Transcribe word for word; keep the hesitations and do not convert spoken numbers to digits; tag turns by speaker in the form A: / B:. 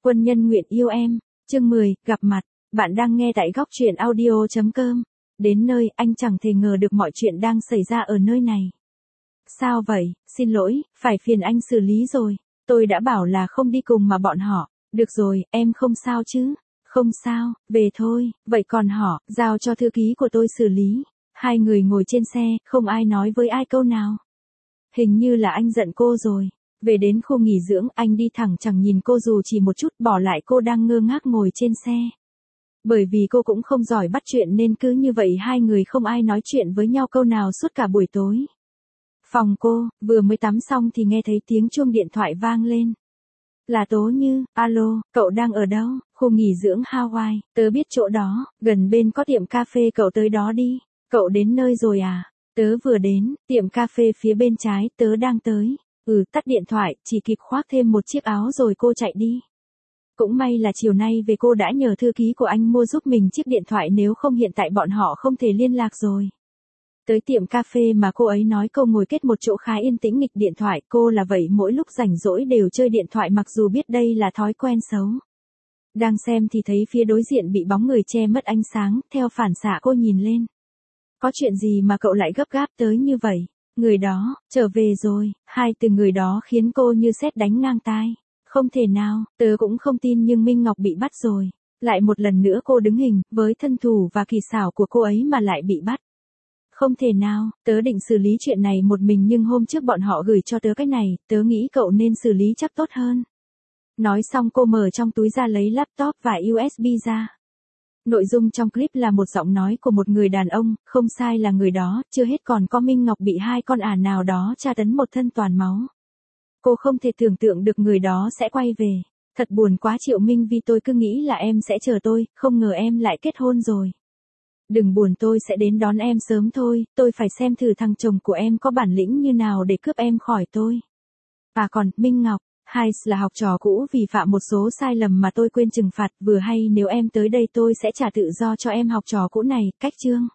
A: Quân nhân nguyện yêu em. Chương mười, gặp mặt. Bạn đang nghe tại góc truyện audio chấm com. Đến nơi, anh chẳng thể ngờ được mọi chuyện đang xảy ra ở nơi này. Sao vậy? Xin lỗi, phải phiền anh xử lý rồi. Tôi đã bảo là không đi cùng mà bọn họ. Được rồi, em không sao chứ? Không sao, về thôi. Vậy còn họ, giao cho thư ký của tôi xử lý. Hai người ngồi trên xe, không ai nói với ai câu nào. Hình như là anh giận cô rồi. Về đến khu nghỉ dưỡng, anh đi thẳng chẳng nhìn cô dù chỉ một chút, bỏ lại cô đang ngơ ngác ngồi trên xe. Bởi vì cô cũng không giỏi bắt chuyện nên cứ như vậy hai người không ai nói chuyện với nhau câu nào suốt cả buổi tối. Phòng cô, vừa mới tắm xong thì nghe thấy tiếng chuông điện thoại vang lên. Là Tố Như. Alo, cậu đang ở đâu? Khu nghỉ dưỡng Hawaii, tớ biết chỗ đó, gần bên có tiệm cà phê, cậu tới đó đi. Cậu đến nơi rồi à? Tớ vừa đến, tiệm cà phê phía bên trái, tớ đang tới. Ừ, tắt điện thoại, chỉ kịp khoác thêm một chiếc áo rồi cô chạy đi. Cũng may là chiều nay về cô đã nhờ thư ký của anh mua giúp mình chiếc điện thoại, nếu không hiện tại bọn họ không thể liên lạc rồi. Tới tiệm cà phê mà cô ấy nói cô ngồi kết một chỗ khá yên tĩnh nghịch điện thoại, cô là vậy mỗi lúc rảnh rỗi đều chơi điện thoại mặc dù biết đây là thói quen xấu. Đang xem thì thấy phía đối diện bị bóng người che mất ánh sáng, theo phản xạ cô nhìn lên. Có chuyện gì mà cậu lại gấp gáp tới như vậy? Người đó, trở về rồi. Hai từ người đó khiến cô như sét đánh ngang tai. Không thể nào, tớ cũng không tin nhưng Minh Ngọc bị bắt rồi. Lại một lần nữa cô đứng hình, với thân thủ và kỳ xảo của cô ấy mà lại bị bắt. Không thể nào, tớ định xử lý chuyện này một mình nhưng hôm trước bọn họ gửi cho tớ cái này, tớ nghĩ cậu nên xử lý chắc tốt hơn. Nói xong cô mở trong túi ra lấy laptop và u ét bê ra. Nội dung trong clip là một giọng nói của một người đàn ông, không sai là người đó, chưa hết còn có Minh Ngọc bị hai con ả nào đó tra tấn một thân toàn máu. Cô không thể tưởng tượng được người đó sẽ quay về. Thật buồn quá Triệu Minh Vi, tôi cứ nghĩ là em sẽ chờ tôi, không ngờ em lại kết hôn rồi. Đừng buồn, tôi sẽ đến đón em sớm thôi, tôi phải xem thử thằng chồng của em có bản lĩnh như nào để cướp em khỏi tôi. À còn, Minh Ngọc, Hayes là học trò cũ vì phạm một số sai lầm mà tôi quên trừng phạt, vừa hay nếu em tới đây tôi sẽ trả tự do cho em học trò cũ này, cách chương.